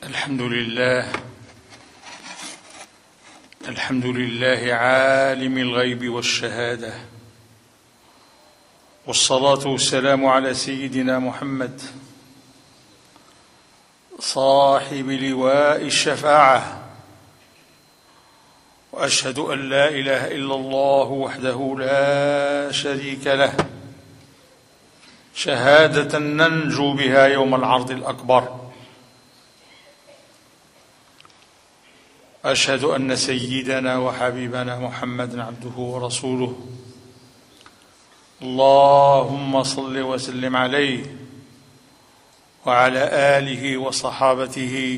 الحمد لله عالم الغيب والشهادة، والصلاة والسلام على سيدنا محمد صاحب لواء الشفاعة، وأشهد أن لا إله إلا الله وحده لا شريك له شهادة ننجو بها يوم العرض الأكبر. أشهد أن سيدنا وحبيبنا محمدًا عبده ورسوله، اللهم صل وسلم عليه وعلى آله وصحابته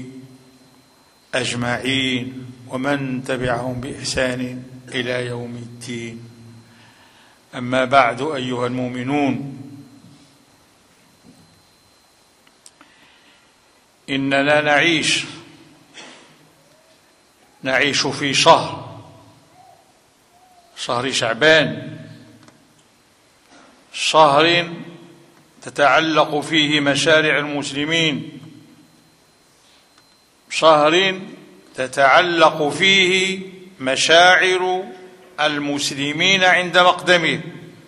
أجمعين ومن تبعهم بإحسان إلى يوم الدين. أما بعد، أيها المؤمنون، إننا نعيش في شهر شعبان، شهر تتعلق فيه مشاريع المسلمين، شهر تتعلق فيه مشاعر المسلمين عند مقدمه،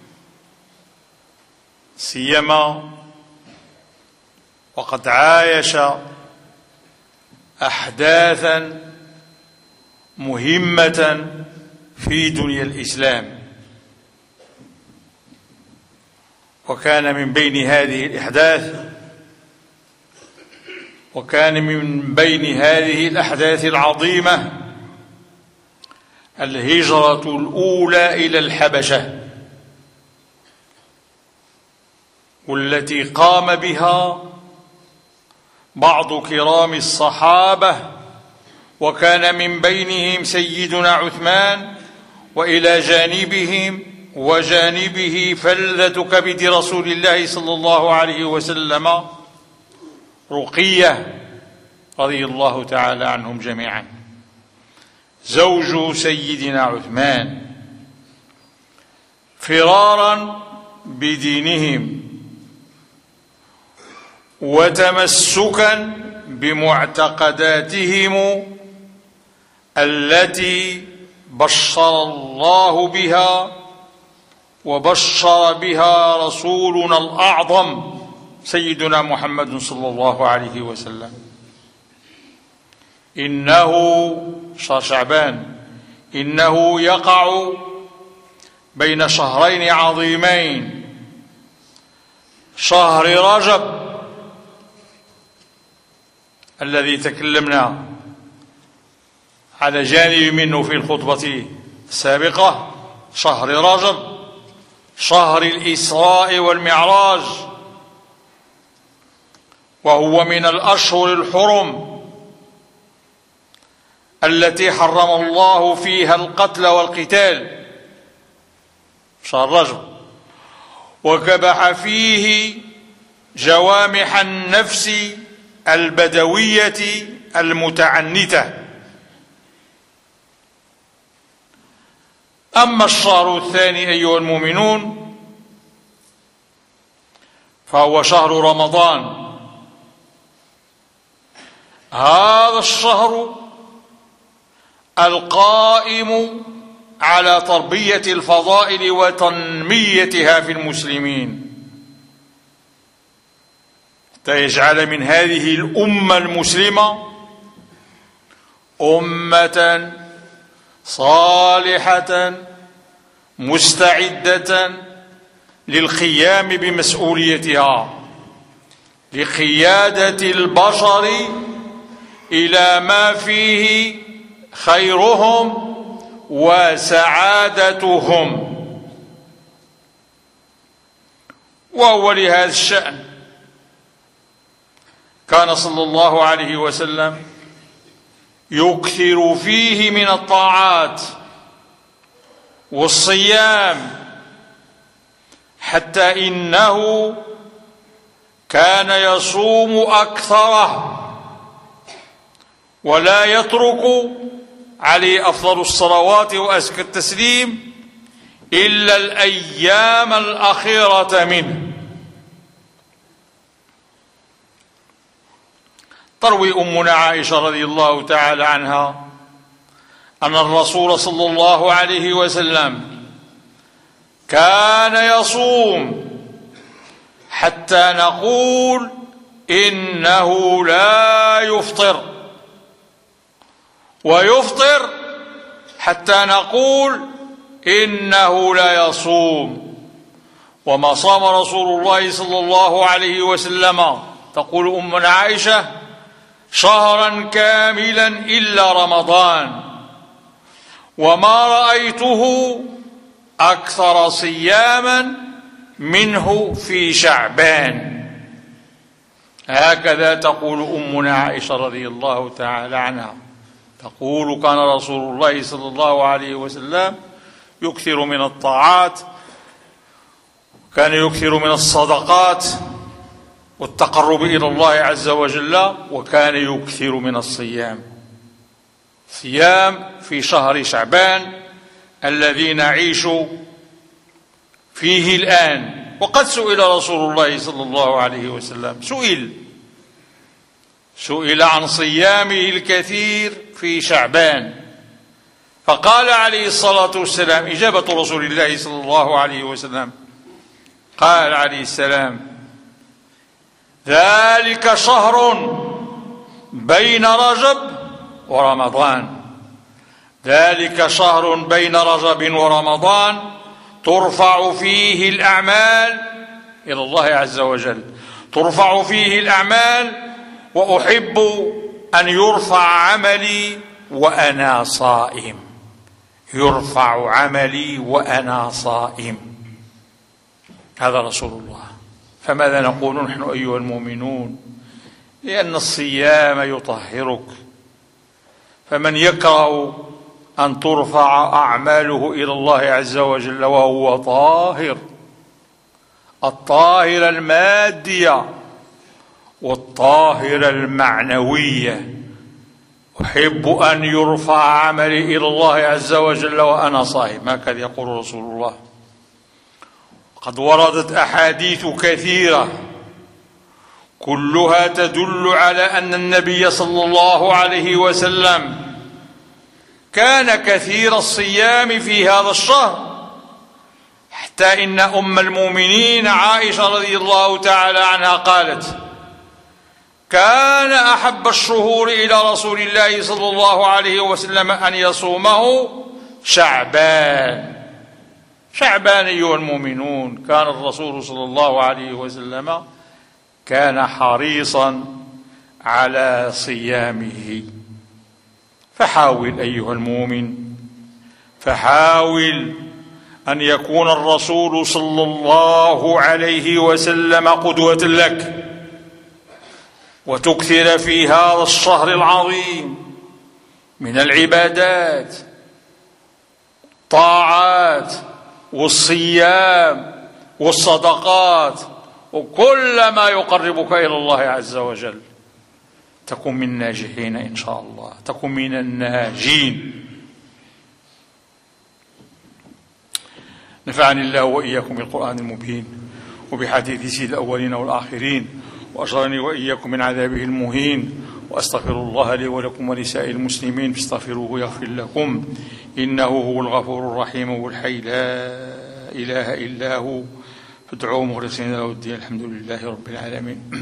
سيما وقد عايش أحداثا مهمة في دنيا الإسلام. وكان من بين هذه الأحداث العظيمة الهجرة الأولى إلى الحبشة، والتي قام بها بعض كرام الصحابة، وكان من بينهم سيدنا عثمان، وإلى جانبه فلذة كبد رسول الله صلى الله عليه وسلم رقية رضي الله تعالى عنهم جميعا، زوج سيدنا عثمان، فرارا بدينهم وتمسكا بمعتقداتهم التي بشر الله بها وبشر بها رسولنا الأعظم سيدنا محمد صلى الله عليه وسلم. إنه شهر شعبان، إنه يقع بين شهرين عظيمين، شهر رجب الذي تكلمنا على جانب منه في الخطبة السابقة، شهر رجب، شهر الإسراء والمعراج، وهو من الأشهر الحرم التي حرم الله فيها القتل والقتال، شهر رجب، وكبح فيه جوامح النفس البدوية المتعنتة. أما الشهر الثاني أيها المؤمنون فهو شهر رمضان، هذا الشهر القائم على تربية الفضائل وتنميتها في المسلمين، حتى يجعل من هذه الأمة المسلمة أمة صالحة مستعدة للقيام بمسؤوليتها، لقيادة البشر إلى ما فيه خيرهم وسعادتهم. وهو لهذا الشأن كان صلى الله عليه وسلم يكثر فيه من الطاعات والصيام، حتى إنه كان يصوم أكثره ولا يترك عليه أفضل الصلوات وأزكى التسليم إلا الأيام الأخيرة منه. تروي أمنا عائشة رضي الله تعالى عنها أن الرسول صلى الله عليه وسلم كان يصوم حتى نقول إنه لا يفطر، ويفطر حتى نقول إنه لا يصوم. وما صام رسول الله صلى الله عليه وسلم، تقول أمنا عائشة، شهرا كاملا إلا رمضان، وما رأيته أكثر صياما منه في شعبان. هكذا تقول أمنا عائشة رضي الله تعالى عنها، تقول كان رسول الله صلى الله عليه وسلم يكثر من الطاعات، كان يكثر من الصدقات والتقرب إلى الله عز وجل، وكان يكثر من الصيام، صيام في شهر شعبان الذي نعيش فيه الآن. وقد سئل رسول الله صلى الله عليه وسلم، سئل عن صيامه الكثير في شعبان، فقال عليه الصلاة والسلام، إجابة رسول الله صلى الله عليه وسلم، قال عليه السلام: ذلك شهر بين رجب ورمضان، ذلك شهر بين رجب ورمضان ترفع فيه الأعمال إلى الله عز وجل، ترفع فيه الأعمال، وأحب أن يرفع عملي وأنا صائم، يرفع عملي وأنا صائم. هذا رسول الله. فماذا نقول نحن أيها المؤمنون؟ لأن الصيام يطهرك، فمن يكره أن ترفع أعماله إلى الله عز وجل وهو طاهر، الطاهرة المادية والطاهرة المعنوية، أحب أن يرفع عملي إلى الله عز وجل وأنا صائم، هكذا يقول رسول الله. قد وردت أحاديث كثيرة كلها تدل على أن النبي صلى الله عليه وسلم كان كثير الصيام في هذا الشهر، حتى إن أم المؤمنين عائشة رضي الله تعالى عنها قالت: كان أحب الشهور إلى رسول الله صلى الله عليه وسلم أن يصومه شعبان. شعبان أيها المؤمنون، كان الرسول صلى الله عليه وسلم كان حريصا على صيامه. فحاول أيها المؤمن، فحاول أن يكون الرسول صلى الله عليه وسلم قدوة لك، وتكثر في هذا الشهر العظيم من العبادات، الطاعات والصيام والصدقات وكل ما يقربك إلى الله عز وجل. تكون من الناجحين إن شاء الله، تكون من الناجين. نفعني الله وإياكم بالقرآن المبين وبحديث سيد الأولين والآخرين، وأجرني وإياكم من عذابه المهين. وأستغفر الله لي ولكم ولسائر المسلمين، فاستغفروه يغفر لكم، إنه هو الغفور الرحيم والحي لا إله إلا هو، فادعوه مخلصين له الدين. الحمد لله رب العالمين.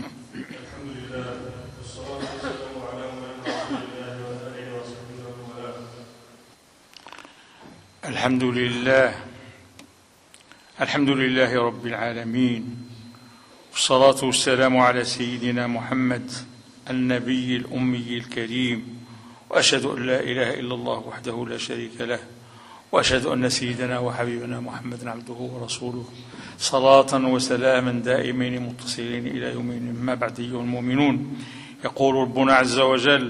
الحمد لله، الحمد لله رب العالمين، والصلاة والسلام على سيدنا محمد النبي الأمي الكريم، وأشهد أن لا إله إلا الله وحده لا شريك له، وأشهد أن سيدنا وحبيبنا محمد عبده ورسوله، صلاة وسلاما دائمين متصلين إلى يومين. ما بعد أيها المؤمنون، يقول ربنا عز وجل: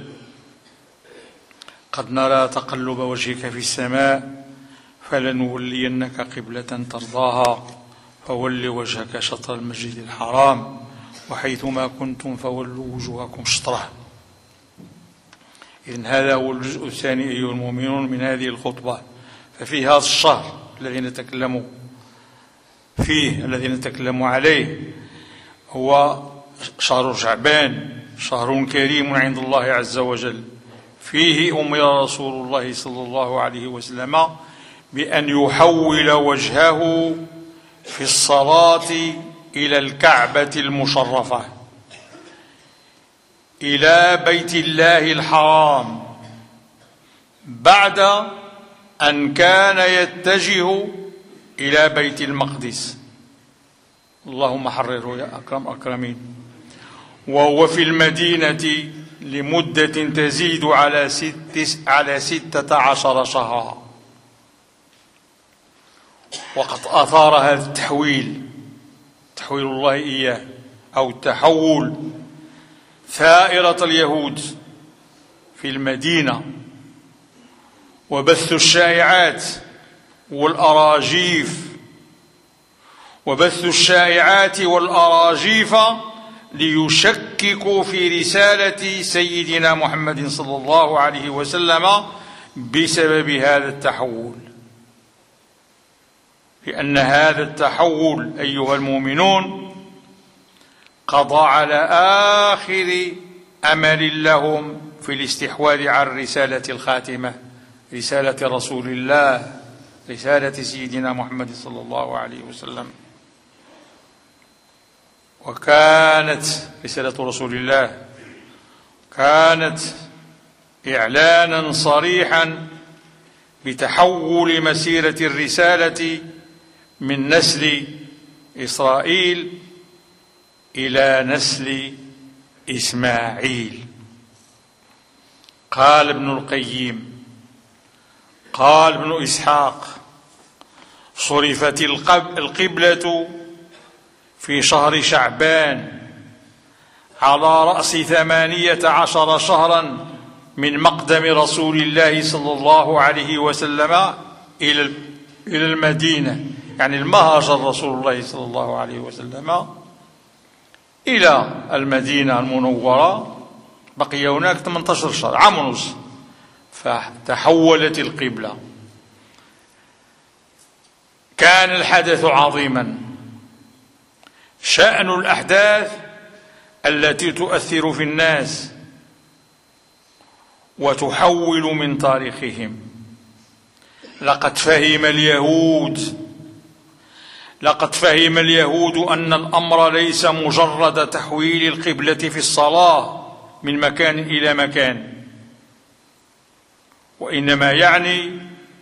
قد نرى تقلب وجهك في السماء فلنولينك قبلة ترضاها فول وجهك شطر المسجد الحرام وحيثما كنتم فولوا وجوهكم شطره. إذن هذا هو الجزء الثاني أيها المؤمنون من هذه الخطبة. ففي هذا الشهر الذي نتكلم فيه، الذي نتكلم عليه، هو شهر شعبان، شهر كريم عند الله عز وجل، فيه أمر رسول الله صلى الله عليه وسلم بأن يحول وجهه في الصلاة إلى الكعبة المشرفة، إلى بيت الله الحرام، بعد أن كان يتجه إلى بيت المقدس. اللهم حرره يا أكرم أكرمين. وهو في المدينة لمدة تزيد على 16 شهرا. وقد أثار هذا التحويل، تحويل الله إياه أو التحول، ثائرة اليهود في المدينة، وبث الشائعات والأراجيف ليشككوا في رسالة سيدنا محمد صلى الله عليه وسلم بسبب هذا التحول. لأن هذا التحول أيها المؤمنون قضى على آخر أمل لهم في الاستحواذ على الرسالة الخاتمة، رسالة رسول الله، رسالة سيدنا محمد صلى الله عليه وسلم. وكانت رسالة رسول الله كانت إعلانا صريحا بتحول مسيرة الرسالة من نسل إسرائيل إلى نسل إسماعيل. قال ابن القيم، قال ابن إسحاق: صرفت القبلة في شهر شعبان على رأس 18 شهرا من مقدم رسول الله صلى الله عليه وسلم إلى المدينة، يعني المهاجر رسول الله صلى الله عليه وسلم إلى المدينة المنورة، بقي هناك 18 شهر، عام ونصف، فتحولت القبلة. كان الحدث عظيما، شأن الأحداث التي تؤثر في الناس وتحول من تاريخهم. لقد فهم اليهود أن الأمر ليس مجرد تحويل القبلة في الصلاة من مكان إلى مكان، وإنما يعني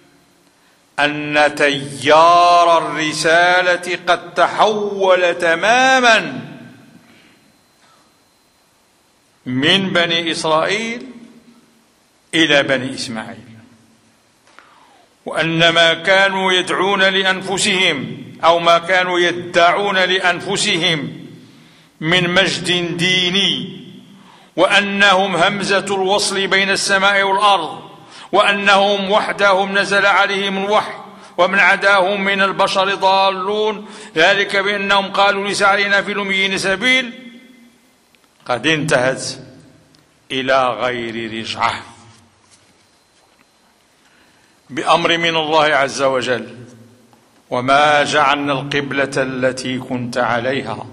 أن تيار الرسالة قد تحول تماما من بني إسرائيل إلى بني إسماعيل، وأن ما كانوا يدعون لأنفسهم أو ما كانوا يدعون لأنفسهم من مجد ديني، وأنهم همزة الوصل بين السماء والأرض، وأنهم وحدهم نزل عليهم الوحي، ومن عداهم من البشر ضالون، ذلك بأنهم قالوا ليس علينا في الأميين سبيل، قد انتهت إلى غير رجعة بأمر من الله عز وجل. وما جعلنا القبلة التي كنت عليها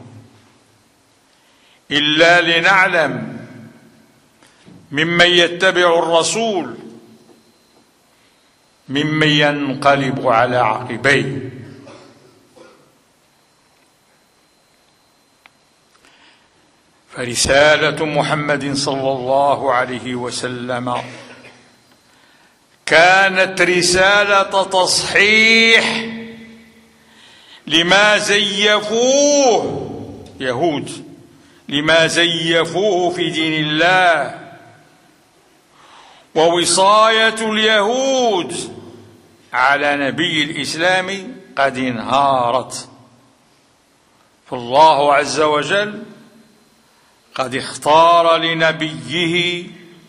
إلا لنعلم ممن يتبع الرسول ممن ينقلب على عقبيه. فرسالة محمد صلى الله عليه وسلم كانت رسالة تصحيح لما زيفوه يهود، لما زيفوه في دين الله، ووصاية اليهود على نبي الإسلام قد انهارت. فالله عز وجل قد اختار لنبيه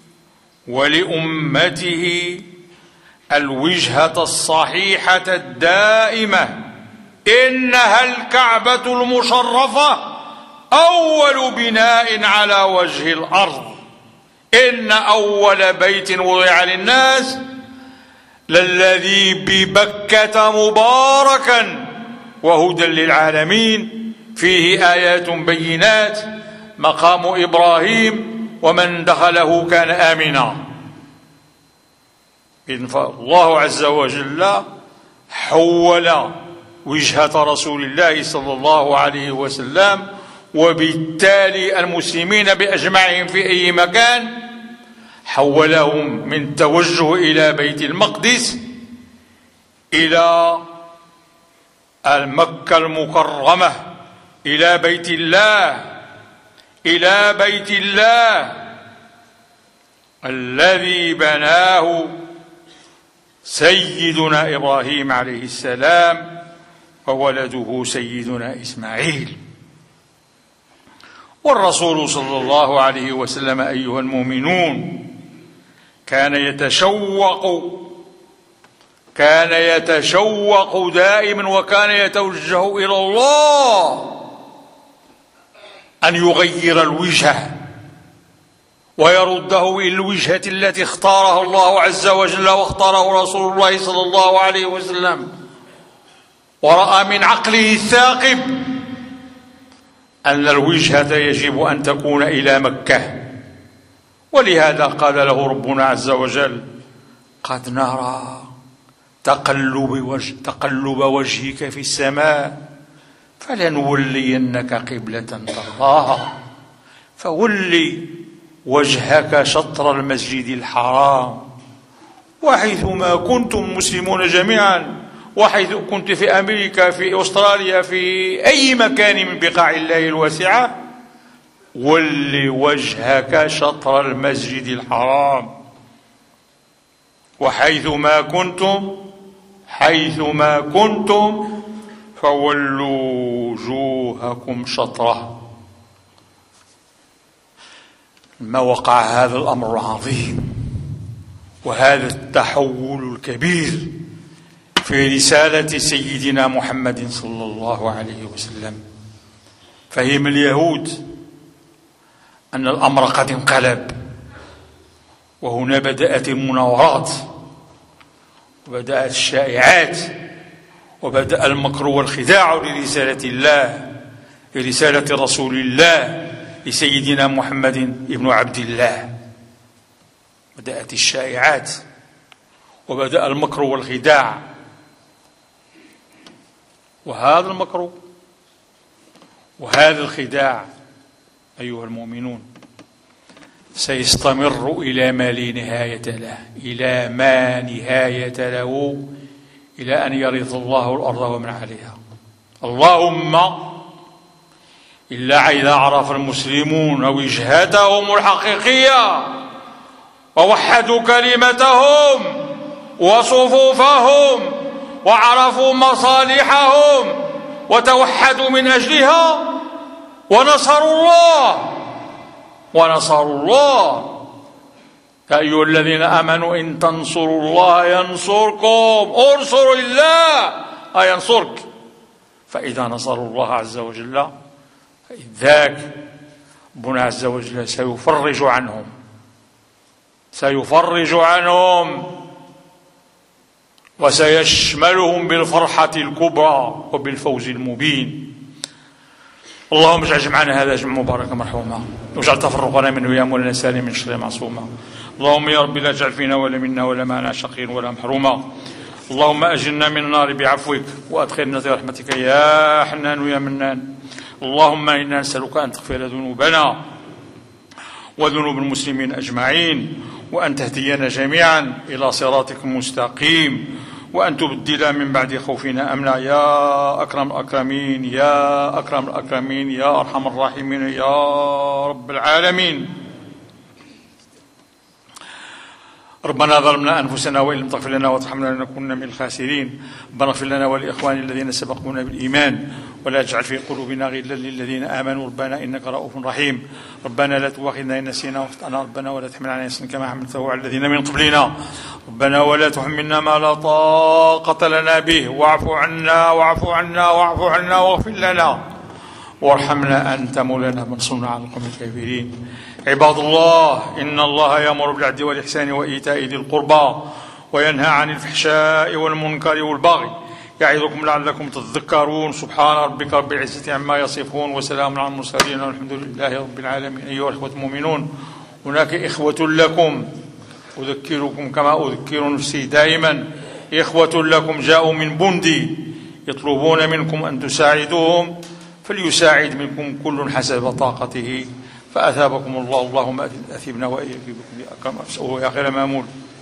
ولأمته الوجهة الصحيحة الدائمة، إنها الكعبة المشرفة أول بناء على وجه الأرض، إن أول بيت وضع للناس للذي ببكة مباركا وهدى للعالمين، فيه آيات بينات مقام إبراهيم ومن دخله كان آمنا. إذن فالله عز وجل حول وجهة رسول الله صلى الله عليه وسلم، وبالتالي المسلمين بأجمعهم في أي مكان حولهم من التوجه إلى بيت المقدس إلى مكة المكرمة، إلى بيت الله، إلى بيت الله الذي بناه سيدنا إبراهيم عليه السلام وولده سيدنا إسماعيل. والرسول صلى الله عليه وسلم أيها المؤمنون كان يتشوق دائما، وكان يتوجه إلى الله أن يغير الوجهة ويرده إلى الوجهة التي اختارها الله عز وجل واختاره رسول الله صلى الله عليه وسلم، ورأى من عقله الثاقب أن الوجهة يجب أن تكون إلى مكة. ولهذا قال له ربنا عز وجل: قد نرى تقلب وجهك في السماء فلنولينك قبلة ترضاها فولي وجهك شطر المسجد الحرام. وحيثما كنتم مسلمون جميعا، وحيث كنت في أمريكا، في أستراليا، في أي مكان من بقاع الله الواسعة، ولي وجهك شطر المسجد الحرام. وحيثما كنتم فولوا وجوهكم شطره. ما وقع هذا الأمر العظيم وهذا التحول الكبير في رسالة سيدنا محمد صلى الله عليه وسلم، فهم اليهود أن الأمر قد انقلب. وهنا بدأت المناورات، وبدأت الشائعات، وبدأ المكر والخداع لرسالة الله، لرسالة رسول الله لسيدنا محمد ابن عبد الله. بدأت الشائعات وبدأ المكر والخداع. وهذا المكر وهذا الخداع أيها المؤمنون سيستمر إلى ما لا نهاية له، إلى ما نهاية له، إلى أن يرث الله الأرض ومن عليها. اللهم إلا إذا عرف المسلمون وجهتهم الحقيقية ووحدوا كلمتهم وصفوفهم وعرفوا مصالحهم وتوحدوا من أجلها ونصروا الله. يا أيها الذين آمنوا إن تنصروا الله ينصركم، انصروا الله ينصرك. فإذا نصروا الله عز وجل فإذاك ربنا عز وجل سيفرج عنهم وسيشملهم بالفرحة الكبرى وبالفوز المبين. اللهم اجعل جمعنا هذا جمع مباركا مرحوما، واجعل تفرقنا منه يا مولانا سالم من شر معصوما. اللهم يا رب لا تجعل فينا ولا منا ولا معنا شقيا ولا محروما. اللهم أجرنا من النار بعفوك وأدخلنا في رحمتك يا حنان يا منان. اللهم إنا نسألك أن تغفر ذنوبنا وذنوب المسلمين أجمعين، وأن تهدينا جميعا إلى صراطك المستقيم، وأن تبدل من بعد خوفنا أمنا يا أكرم الأكرمين يا أكرم الأكرمين يا أرحم الراحمين يا رب العالمين. ربنا ظلمنا أنفسنا وإن لم تغفر لنا وترحمنا لنكن من الخاسرين. ربنا اغفر لنا ولإخواننا الذين سبقونا بالإيمان ولا تجعل في قلوبنا غلا للذين آمنوا ربنا إنك رؤوف رحيم. ربنا لا تؤاخذنا إن نسينا واخطأنا، ربنا ولا تحمل علينا إصرا كما حملته على الذين من قبلنا، ربنا ولا تحملنا ما لا طاقة لنا به، واعف عنا واغفر لنا وارحمنا أنت مولانا فانصرنا على القوم الكافرين. عباد الله، إن الله يأمر بالعدل والإحسان وإيتاء ذي القربى وينهى عن الفحشاء والمنكر والبغي يعظكم لعلكم تذكرون. سبحان ربك رب العزة عما يصفون وسلام على المرسلين والحمد لله رب العالمين. أيها الإخوة المؤمنون، هناك إخوة لكم، أذكركم كما أذكر نفسي دائما، إخوة لكم جاءوا من بندي يطلبون منكم أن تساعدوهم، فليساعد منكم كل حسب طاقته، فأثابكم الله. اللهم أثبنا وإياك بكم يا أكرم يا خير مامول.